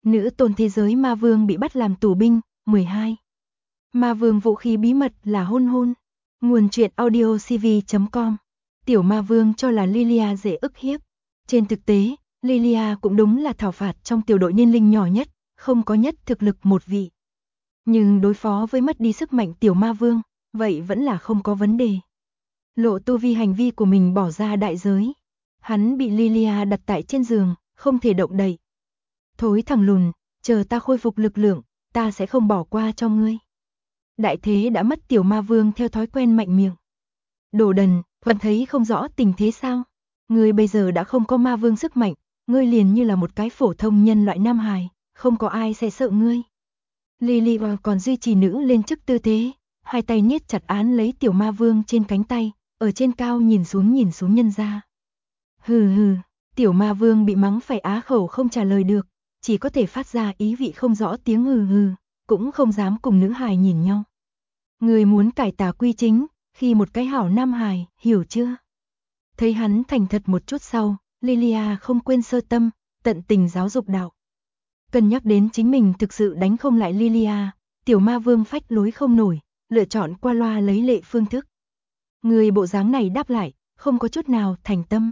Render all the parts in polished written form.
Nữ tôn thế giới ma vương bị bắt làm tù binh. 12. Ma vương vũ khí bí mật là hôn hôn. Nguồn truyện audio cv.com. Tiểu ma vương cho là Lilia dễ ức hiếp. Trên thực tế, Lilia cũng đúng là thảo phạt trong tiểu đội niên linh nhỏ nhất, không có nhất thực lực một vị. Nhưng đối phó với mất đi sức mạnh tiểu ma vương, vậy vẫn là không có vấn đề. Lộ tu vi hành vi của mình bỏ ra đại giới. Hắn bị Lilia đặt tại trên giường, không thể động đậy. Thối thằng lùn, chờ ta khôi phục lực lượng, ta sẽ không bỏ qua cho ngươi. Đại thế đã mất tiểu ma vương theo thói quen mạnh miệng. Đồ đần, vẫn thấy không rõ tình thế sao? Ngươi bây giờ đã không có ma vương sức mạnh, ngươi liền như là một cái phổ thông nhân loại nam hài, không có ai sẽ sợ ngươi. Lilia còn duy trì nữ lên chức tư thế, hai tay niết chặt án lấy tiểu ma vương trên cánh tay, ở trên cao nhìn xuống nhân ra. Hừ hừ, tiểu ma vương bị mắng phải á khẩu không trả lời được, chỉ có thể phát ra ý vị không rõ tiếng hừ hừ, cũng không dám cùng nữ hài nhìn nhau. Người muốn cải tà quy chính, khi một cái hảo nam hài, hiểu chưa? Thấy hắn thành thật một chút sau, Lilia không quên sơ tâm, tận tình giáo dục đạo. Cân nhắc đến chính mình thực sự đánh không lại Lilia, tiểu ma vương phách lối không nổi, lựa chọn qua loa lấy lệ phương thức. Người bộ dáng này đáp lại, không có chút nào thành tâm.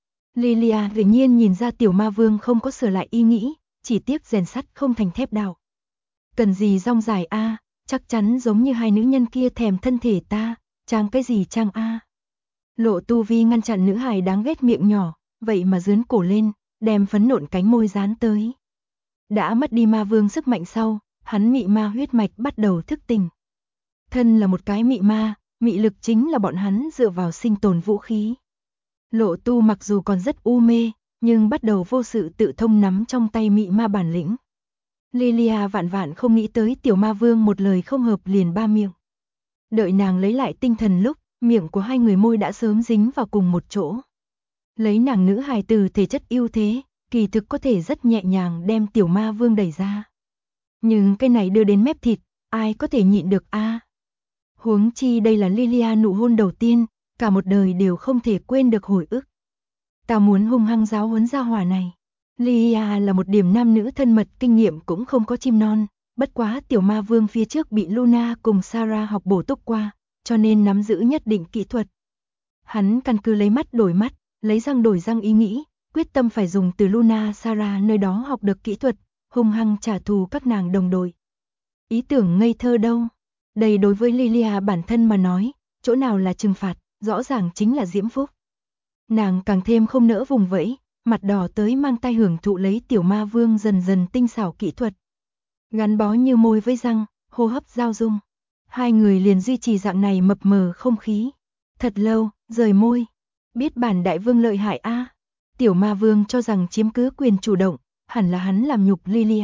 Lilia hiển nhiên nhìn ra tiểu ma vương không có sửa lại ý nghĩ, chỉ tiếc rèn sắt không thành thép đạo. Cần gì rong dài a, chắc chắn giống như hai nữ nhân kia thèm thân thể ta, trang cái gì trang a. Lộ tu vi ngăn chặn nữ hài đáng ghét miệng nhỏ, vậy mà dướn cổ lên, đem phấn nộn cánh môi dán tới. Đã mất đi ma vương sức mạnh sau, hắn mị ma huyết mạch bắt đầu thức tỉnh. Thân là một cái mị ma, mị lực chính là bọn hắn dựa vào sinh tồn vũ khí. Lộ tu mặc dù còn rất u mê, nhưng bắt đầu vô sự tự thông nắm trong tay mị ma bản lĩnh. Lilia vạn vạn không nghĩ tới tiểu ma vương một lời không hợp liền ba miệng. Đợi nàng lấy lại tinh thần lúc, miệng của hai người môi đã sớm dính vào cùng một chỗ. Lấy nàng nữ hài từ thể chất ưu thế, kỳ thực có thể rất nhẹ nhàng đem tiểu ma vương đẩy ra. Nhưng cái này đưa đến mép thịt, ai có thể nhịn được a? Huống chi đây là Lilia nụ hôn đầu tiên, cả một đời đều không thể quên được hồi ức. Ta muốn hung hăng giáo huấn gia hỏa này. Lilia là một điểm nam nữ thân mật kinh nghiệm cũng không có chim non, bất quá tiểu ma vương phía trước bị Luna cùng Sarah học bổ túc qua, cho nên nắm giữ nhất định kỹ thuật. Hắn căn cứ lấy mắt đổi mắt, lấy răng đổi răng ý nghĩ, quyết tâm phải dùng từ Luna Sarah nơi đó học được kỹ thuật, hung hăng trả thù các nàng đồng đội. Ý tưởng ngây thơ đâu. Đây đối với Lilia bản thân mà nói, chỗ nào là trừng phạt, rõ ràng chính là diễm phúc. Nàng càng thêm không nỡ vùng vẫy, mặt đỏ tới mang tay hưởng thụ lấy tiểu ma vương dần dần tinh xảo kỹ thuật. Gắn bó như môi với răng, hô hấp giao dung. Hai người liền duy trì dạng này mập mờ không khí. Thật lâu, rời môi. Biết bản đại vương lợi hại a. Tiểu ma vương cho rằng chiếm cứ quyền chủ động, hẳn là hắn làm nhục Lilia.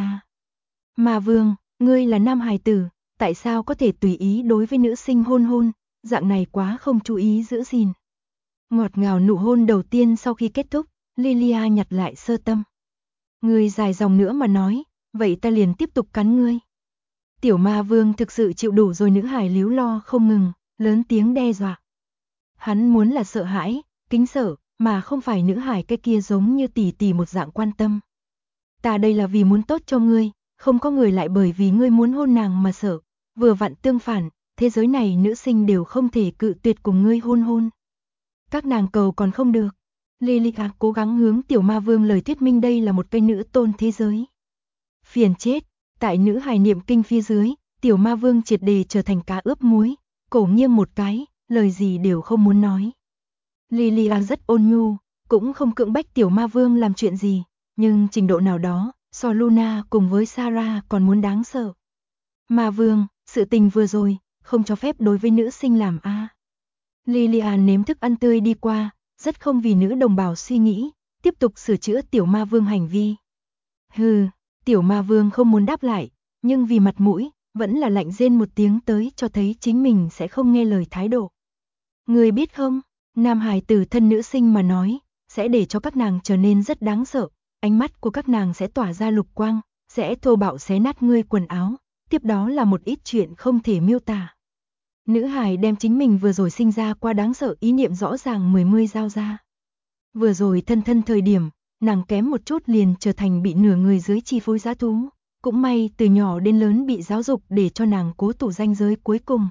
Ma vương, ngươi là nam hài tử, tại sao có thể tùy ý đối với nữ sinh hôn hôn, dạng này quá không chú ý giữ gìn. Ngọt ngào nụ hôn đầu tiên sau khi kết thúc, Lilia nhặt lại sơ tâm. Ngươi dài dòng nữa mà nói, vậy ta liền tiếp tục cắn ngươi. Tiểu ma vương thực sự chịu đủ rồi nữ hài líu lo không ngừng, lớn tiếng đe dọa. Hắn muốn là sợ hãi, kính sợ, mà không phải nữ hài cái kia giống như tỷ tỷ một dạng quan tâm. Ta đây là vì muốn tốt cho ngươi, không có người lại bởi vì ngươi muốn hôn nàng mà sợ. Vừa vặn tương phản, thế giới này nữ sinh đều không thể cự tuyệt cùng ngươi hôn hôn. Các nàng cầu còn không được. Lilia cố gắng hướng tiểu ma vương lời thuyết minh đây là một cái nữ tôn thế giới. Phiền chết, tại nữ hài niệm kinh phía dưới, tiểu ma vương triệt đề trở thành cá ướp muối, cổ nghiêng một cái, lời gì đều không muốn nói. Lilia rất ôn nhu, cũng không cưỡng bách tiểu ma vương làm chuyện gì, nhưng trình độ nào đó, so Luna cùng với Sarah còn muốn đáng sợ. Ma vương, sự tình vừa rồi, không cho phép đối với nữ sinh làm a. Lilia nếm thức ăn tươi đi qua, rất không vì nữ đồng bào suy nghĩ, tiếp tục sửa chữa tiểu ma vương hành vi. Hừ, tiểu ma vương không muốn đáp lại, nhưng vì mặt mũi, vẫn là lạnh rên một tiếng tới cho thấy chính mình sẽ không nghe lời thái độ. Người biết không, nam hài tử thân nữ sinh mà nói, sẽ để cho các nàng trở nên rất đáng sợ, ánh mắt của các nàng sẽ tỏa ra lục quang, sẽ thô bạo xé nát ngươi quần áo, tiếp đó là một ít chuyện không thể miêu tả. Nữ hài đem chính mình vừa rồi sinh ra qua đáng sợ ý niệm rõ ràng mười mươi giao ra. Vừa rồi thân thân thời điểm, nàng kém một chút liền trở thành bị nửa người dưới chi phối dã thú. Cũng may từ nhỏ đến lớn bị giáo dục để cho nàng cố tủ ranh giới cuối cùng.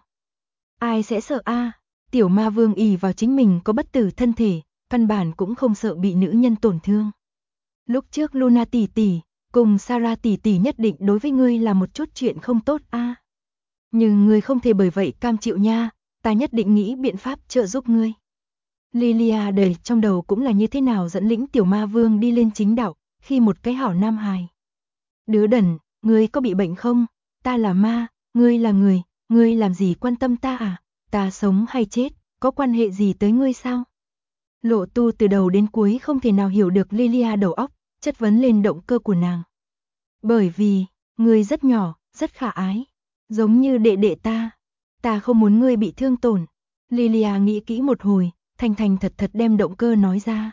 Ai sẽ sợ a? Tiểu ma vương ỷ vào chính mình có bất tử thân thể, căn bản cũng không sợ bị nữ nhân tổn thương. Lúc trước Luna tỷ tỷ cùng Sarah tỷ tỷ nhất định đối với ngươi là một chút chuyện không tốt a. Nhưng ngươi không thể bởi vậy cam chịu nha, ta nhất định nghĩ biện pháp trợ giúp ngươi. Lilia đời trong đầu cũng là như thế nào dẫn lĩnh tiểu ma vương đi lên chính đạo, khi một cái hảo nam hài. Đứa đần, ngươi có bị bệnh không? Ta là ma, ngươi là người, ngươi làm gì quan tâm ta à? Ta sống hay chết, có quan hệ gì tới ngươi sao? Lộ Tu từ đầu đến cuối không thể nào hiểu được Lilia đầu óc, chất vấn lên động cơ của nàng. Bởi vì, ngươi rất nhỏ, rất khả ái, giống như đệ đệ ta không muốn ngươi bị thương tổn. Lilia nghĩ kỹ một hồi, thành thành thật thật đem động cơ nói ra.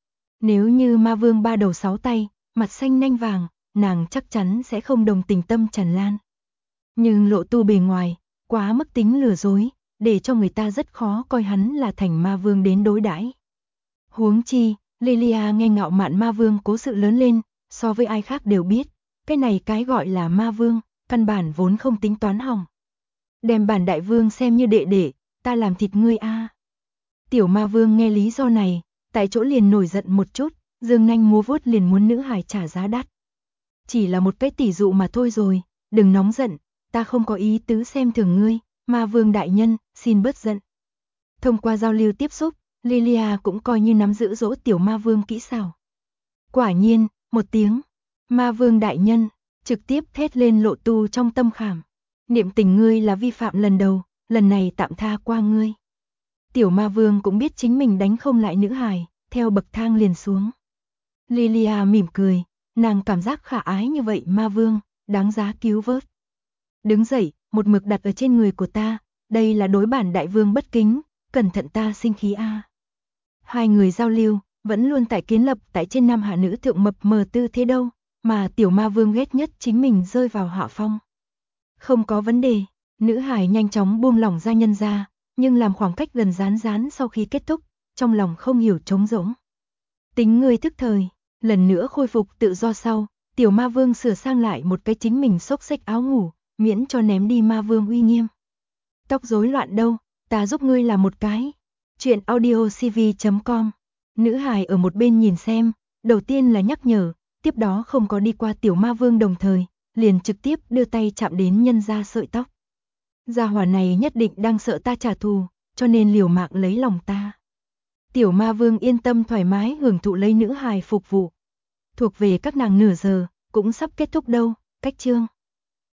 Nếu như ma vương ba đầu sáu tay, mặt xanh nanh vàng, nàng chắc chắn sẽ không đồng tình tâm tràn lan. Nhưng Lộ Tu bề ngoài, quá mức tính lừa dối, để cho người ta rất khó coi hắn là thành ma vương đến đối đãi. Huống chi, Lilia nghe ngạo mạn ma vương cố sự lớn lên, so với ai khác đều biết, cái này cái gọi là ma vương, căn bản vốn không tính toán hỏng. Đem bản đại vương xem như đệ đệ, ta làm thịt ngươi a. Tiểu ma vương nghe lý do này, tại chỗ liền nổi giận một chút, dương nanh múa vuốt liền muốn nữ hài trả giá đắt. Chỉ là một cái tỷ dụ mà thôi rồi, đừng nóng giận, ta không có ý tứ xem thường ngươi, ma vương đại nhân, xin bớt giận. Thông qua giao lưu tiếp xúc, Lilia cũng coi như nắm giữ dỗ tiểu ma vương kỹ xảo. Quả nhiên, một tiếng, ma vương đại nhân, trực tiếp thét lên Lộ Tu trong tâm khảm. Niệm tình ngươi là vi phạm lần đầu, lần này tạm tha qua ngươi. Tiểu ma vương cũng biết chính mình đánh không lại nữ hài, theo bậc thang liền xuống. Lilia mỉm cười, nàng cảm giác khả ái như vậy ma vương, đáng giá cứu vớt. Đứng dậy, một mực đặt ở trên người của ta, đây là đối bản đại vương bất kính, cẩn thận ta sinh khí a. Hai người giao lưu, vẫn luôn tại kiến lập tại trên nam hạ nữ thượng mập mờ tư thế đâu, mà tiểu ma vương ghét nhất chính mình rơi vào hạ phong. Không có vấn đề, nữ hải nhanh chóng buông lỏng ra nhân ra, nhưng làm khoảng cách gần rán sau khi kết thúc, trong lòng không hiểu trống rỗng. Tính ngươi thức thời, lần nữa khôi phục tự do sau, tiểu ma vương sửa sang lại một cái chính mình xốc xách áo ngủ, miễn cho ném đi ma vương uy nghiêm. Tóc rối loạn đâu, ta giúp ngươi làm một cái. Chuyện audiocv.com. Nữ hài ở một bên nhìn xem, đầu tiên là nhắc nhở, tiếp đó không có đi qua tiểu ma vương đồng thời, liền trực tiếp đưa tay chạm đến nhân ra sợi tóc. Gia hỏa này nhất định đang sợ ta trả thù, cho nên liều mạng lấy lòng ta. Tiểu ma vương yên tâm thoải mái hưởng thụ lấy nữ hài phục vụ. Thuộc về các nàng nửa giờ, cũng sắp kết thúc đâu, cách chương.